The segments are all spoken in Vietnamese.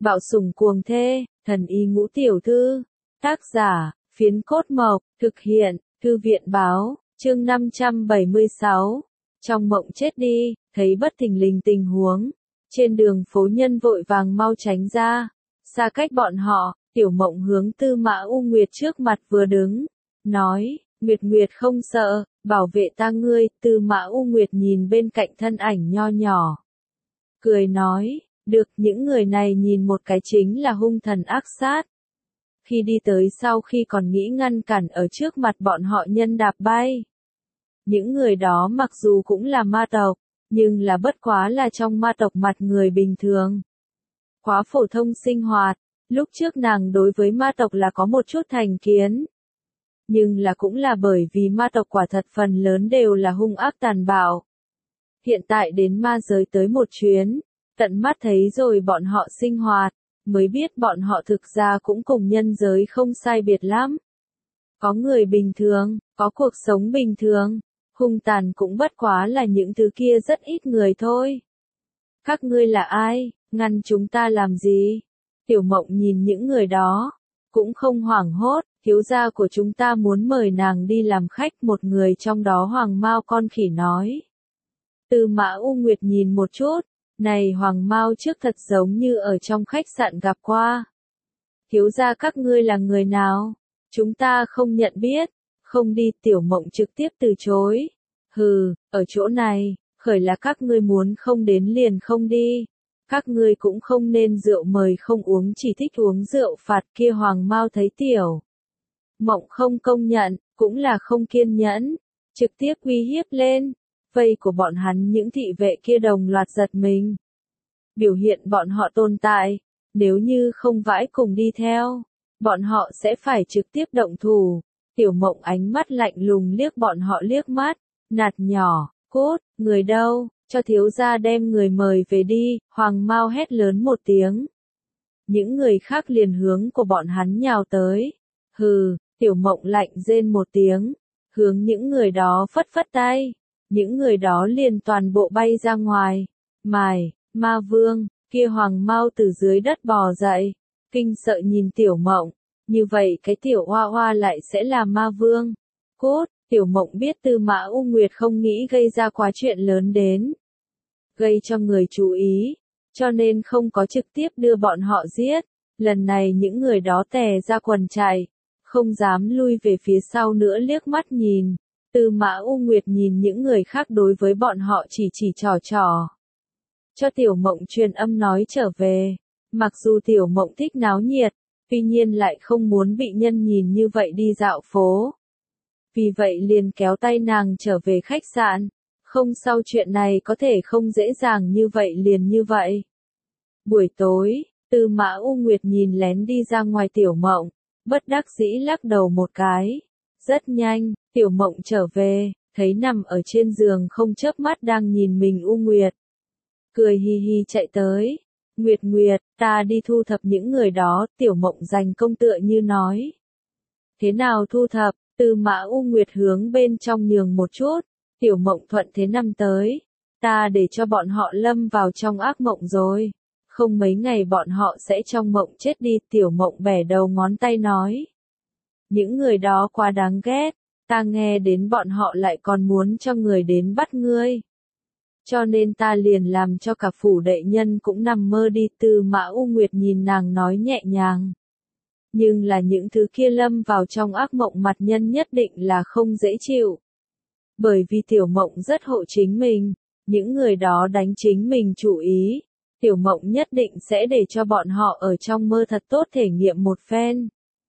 Bạo sủng cuồng thê, thần y ngũ tiểu thư. Tác giả, Phiến Cốt Mộc, thực hiện, Thư viện báo, chương 576. Trong mộng chết đi, thấy bất thình lình tình huống. Trên đường phố nhân vội vàng mau tránh ra. Xa cách bọn họ, Tiểu Mộng hướng Tư Mã U Nguyệt trước mặt vừa đứng. Nói, Nguyệt Nguyệt không sợ, bảo vệ ta ngươi. Tư Mã U Nguyệt nhìn bên cạnh thân ảnh nho nhỏ. Cười nói, được, những người này nhìn một cái chính là hung thần ác sát. Khi đi tới sau khi còn nghĩ ngăn cản ở trước mặt bọn họ nhân đạp bay. Những người đó mặc dù cũng là ma tộc, nhưng là bất quá là trong ma tộc mặt người bình thường. Quá phổ thông sinh hoạt, lúc trước nàng đối với ma tộc là có một chút thành kiến. Nhưng là cũng là bởi vì ma tộc quả thật phần lớn đều là hung ác tàn bạo. Hiện tại đến ma giới tới một chuyến, tận mắt thấy rồi bọn họ sinh hoạt, mới biết bọn họ thực ra cũng cùng nhân giới không sai biệt lắm. Có người bình thường, có cuộc sống bình thường, hung tàn cũng bất quá là những thứ kia rất ít người thôi. Các ngươi là ai, ngăn chúng ta làm gì? Tiểu Mộng nhìn những người đó, cũng không hoảng hốt, thiếu gia của chúng ta muốn mời nàng đi làm khách, một người trong đó Hoàng Mao con khỉ nói. Tư Mã U Nguyệt nhìn một chút, này Hoàng Mao trước thật giống như ở trong khách sạn gặp qua. Thiếu gia các ngươi là người nào? Chúng ta không nhận biết, không đi. Tiểu Mộng trực tiếp từ chối. Hừ, ở chỗ này, khởi là các ngươi muốn không đến liền không đi. Các ngươi cũng không nên rượu mời không uống, chỉ thích uống rượu phạt. Kia Hoàng Mao thấy Tiểu Mộng không công nhận, cũng là không kiên nhẫn, trực tiếp uy hiếp lên. Vây của bọn hắn những thị vệ kia đồng loạt giật mình. Biểu hiện bọn họ tồn tại, nếu như không vãi cùng đi theo, bọn họ sẽ phải trực tiếp động thủ. Tiểu Mộng ánh mắt lạnh lùng liếc bọn họ liếc mắt, nạt nhỏ, cốt, người đâu, cho thiếu gia đem người mời về đi. Hoàng Mao hét lớn một tiếng. Những người khác liền hướng của bọn hắn nhào tới. Hừ, Tiểu Mộng lạnh rên một tiếng, hướng những người đó phất phất tay. Những người đó liền toàn bộ bay ra ngoài. Mài, ma vương, kia Hoàng Mao từ dưới đất bò dậy, kinh sợ nhìn Tiểu Mộng, như vậy cái tiểu hoa hoa lại sẽ là ma vương. Cốt, Tiểu Mộng biết Tư Mã U Nguyệt không nghĩ gây ra quá chuyện lớn đến, gây cho người chú ý, cho nên không có trực tiếp đưa bọn họ giết. Lần này những người đó tè ra quần chạy, không dám lui về phía sau nữa liếc mắt nhìn. Tư Mã U Nguyệt nhìn những người khác đối với bọn họ chỉ trò trò. Cho Tiểu Mộng truyền âm nói trở về. Mặc dù Tiểu Mộng thích náo nhiệt, tuy nhiên lại không muốn bị nhân nhìn như vậy đi dạo phố. Vì vậy liền kéo tay nàng trở về khách sạn. Không, sau chuyện này có thể không dễ dàng như vậy liền như vậy. Buổi tối, Tư Mã U Nguyệt nhìn lén đi ra ngoài Tiểu Mộng, bất đắc dĩ lắc đầu một cái. Rất nhanh, Tiểu Mộng trở về, thấy nằm ở trên giường không chớp mắt đang nhìn mình U Nguyệt. Cười hi hi chạy tới. Nguyệt Nguyệt, ta đi thu thập những người đó. Tiểu Mộng dành công tựa như nói. Thế nào thu thập? Tư Mã U Nguyệt hướng bên trong nhường một chút. Tiểu Mộng thuận thế nằm tới. Ta để cho bọn họ lâm vào trong ác mộng rồi. Không mấy ngày bọn họ sẽ trong mộng chết đi. Tiểu Mộng bẻ đầu ngón tay nói. Những người đó quá đáng ghét. Ta nghe đến bọn họ lại còn muốn cho người đến bắt ngươi. Cho nên ta liền làm cho cả phủ đệ nhân cũng nằm mơ đi. Tư Mã U Nguyệt nhìn nàng nói nhẹ nhàng. Nhưng là những thứ kia lâm vào trong ác mộng mặt nhân nhất định là không dễ chịu. Bởi vì Tiểu Mộng rất hộ chính mình, những người đó đánh chính mình chủ ý. Tiểu Mộng nhất định sẽ để cho bọn họ ở trong mơ thật tốt thể nghiệm một phen.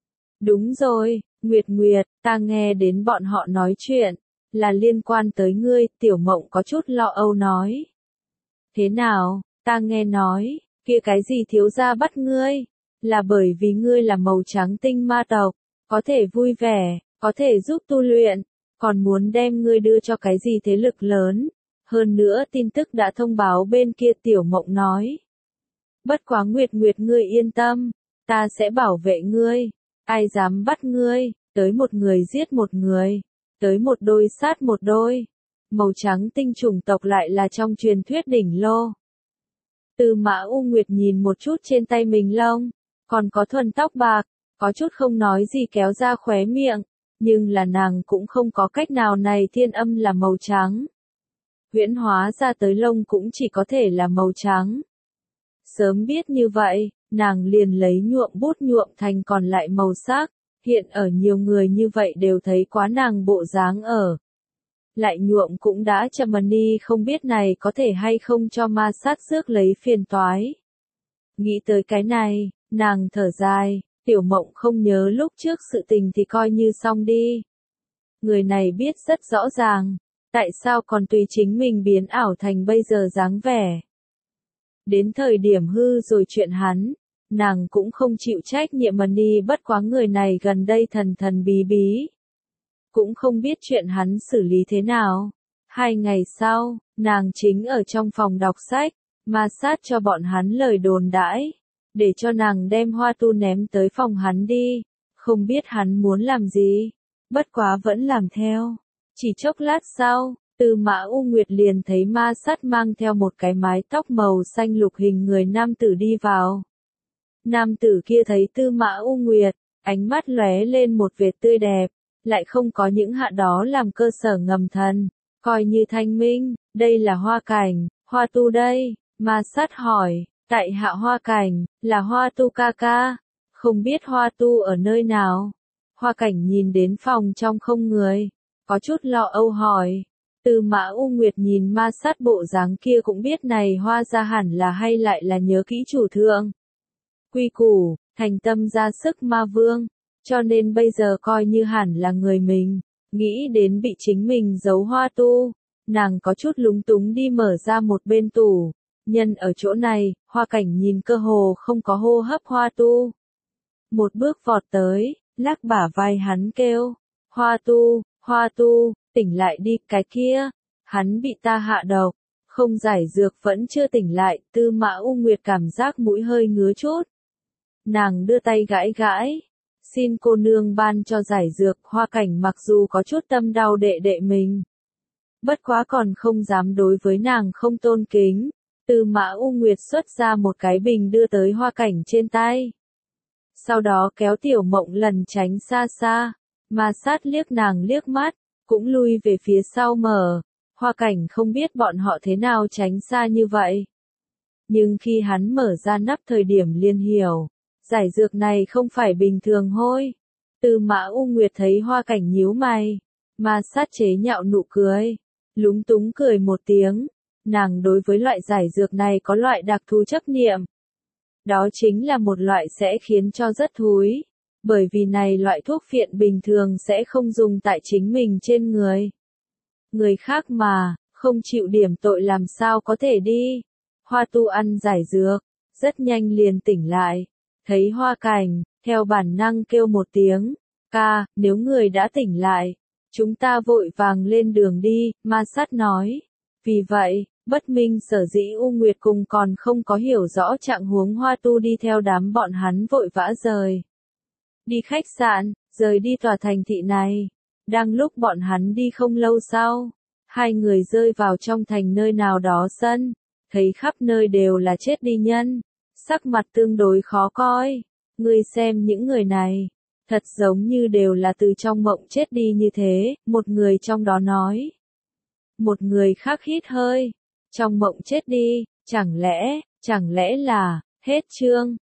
Đúng rồi, Nguyệt Nguyệt, ta nghe đến bọn họ nói chuyện, là liên quan tới ngươi. Tiểu Mộng có chút lo âu nói. Thế nào, ta nghe nói, kia cái gì thiếu gia bắt ngươi, là bởi vì ngươi là màu trắng tinh ma tộc, có thể vui vẻ, có thể giúp tu luyện, còn muốn đem ngươi đưa cho cái gì thế lực lớn. Hơn nữa tin tức đã thông báo bên kia. Tiểu Mộng nói. Bất quá Nguyệt Nguyệt ngươi yên tâm, ta sẽ bảo vệ ngươi, ai dám bắt ngươi, tới một người giết một người, tới một đôi sát một đôi. Màu trắng tinh chủng tộc lại là trong truyền thuyết đỉnh lô. Tư Mã U Nguyệt nhìn một chút trên tay mình lông, còn có thuần tóc bạc, có chút không nói gì kéo ra khóe miệng, nhưng là nàng cũng không có cách nào này thiên âm là màu trắng. Huyễn hóa ra tới lông cũng chỉ có thể là màu trắng. Sớm biết như vậy, nàng liền lấy nhuộm bút nhuộm thành còn lại màu sắc, hiện ở nhiều người như vậy đều thấy quá nàng bộ dáng ở. Lại nhuộm cũng đã chậm đi không biết này có thể hay không cho ma sát rước lấy phiền toái. Nghĩ tới cái này, nàng thở dài, Tiểu Mộng không nhớ lúc trước sự tình thì coi như xong đi. Người này biết rất rõ ràng, tại sao còn tùy chính mình biến ảo thành bây giờ dáng vẻ. Đến thời điểm hư rồi chuyện hắn, nàng cũng không chịu trách nhiệm đi bất quá người này gần đây thần thần bí bí. Cũng không biết chuyện hắn xử lý thế nào. 2 ngày sau, nàng chính ở trong phòng đọc sách, ma sát cho bọn hắn lời đồn đãi, để cho nàng đem hoa tu ném tới phòng hắn đi, không biết hắn muốn làm gì, bất quá vẫn làm theo. Chỉ chốc lát sau, Tư Mã U Nguyệt liền thấy ma sát mang theo một cái mái tóc màu xanh lục hình người nam tử đi vào. Nam tử kia thấy Tư Mã U Nguyệt, ánh mắt lóe lên một vệt tươi đẹp, lại không có những hạ đó làm cơ sở ngầm thần, coi như thanh minh, đây là Hoa Cảnh, Hoa tu đây, ma sát hỏi, tại hạ Hoa Cảnh, là Hoa tu ca ca, không biết Hoa tu ở nơi nào. Hoa Cảnh nhìn đến phòng trong không người, có chút lo âu hỏi. Tư Mã U Nguyệt nhìn ma sát bộ dáng kia cũng biết này Hoa ra hẳn là hay lại là nhớ kỹ chủ thượng. Quy củ, thành tâm ra sức ma vương, cho nên bây giờ coi như hẳn là người mình, nghĩ đến bị chính mình giấu Hoa tu, nàng có chút lúng túng đi mở ra một bên tủ, nhân ở chỗ này, Hoa Cảnh nhìn cơ hồ không có hô hấp Hoa tu. Một bước vọt tới, lắc bả vai hắn kêu, Hoa tu, tỉnh lại đi, cái kia, hắn bị ta hạ độc, không giải dược vẫn chưa tỉnh lại, Tư Mã U Nguyệt cảm giác mũi hơi ngứa chút. Nàng đưa tay gãi gãi, xin cô nương ban cho giải dược. Hoa Cảnh mặc dù có chút tâm đau đệ đệ mình, bất quá còn không dám đối với nàng không tôn kính. Tư Mã U Nguyệt xuất ra một cái bình đưa tới Hoa Cảnh trên tay. Sau đó kéo Tiểu Mộng lần tránh xa xa, ma sát liếc nàng liếc mắt, cũng lui về phía sau mở. Hoa Cảnh không biết bọn họ thế nào tránh xa như vậy. Nhưng khi hắn mở ra nắp thời điểm liền hiểu, giải dược này không phải bình thường hôi. Tư Mã U Nguyệt thấy Hoa Cảnh nhíu mày, ma sát chế nhạo nụ cười, lúng túng cười một tiếng. Nàng đối với loại giải dược này có loại đặc thù chấp niệm. Đó chính là một loại sẽ khiến cho rất thúi, bởi vì này loại thuốc phiện bình thường sẽ không dùng tại chính mình trên người. Người khác mà, không chịu điểm tội làm sao có thể đi. Hoa tu ăn giải dược, rất nhanh liền tỉnh lại, thấy Hoa Cảnh, theo bản năng kêu một tiếng, ca, nếu người đã tỉnh lại, chúng ta vội vàng lên đường đi, ma sát nói. Vì vậy, bất minh sở dĩ U Nguyệt cùng còn không có hiểu rõ trạng huống Hoa tu đi theo đám bọn hắn vội vã rời. Đi khách sạn, rời đi tòa thành thị này. Đang lúc bọn hắn đi không lâu sau, hai người rơi vào trong thành nơi nào đó sân, thấy khắp nơi đều là chết đi nhân, sắc mặt tương đối khó coi. Ngươi xem những người này, thật giống như đều là từ trong mộng chết đi như thế, một người trong đó nói. Một người khác hít hơi, trong mộng chết đi, chẳng lẽ là, hết chương.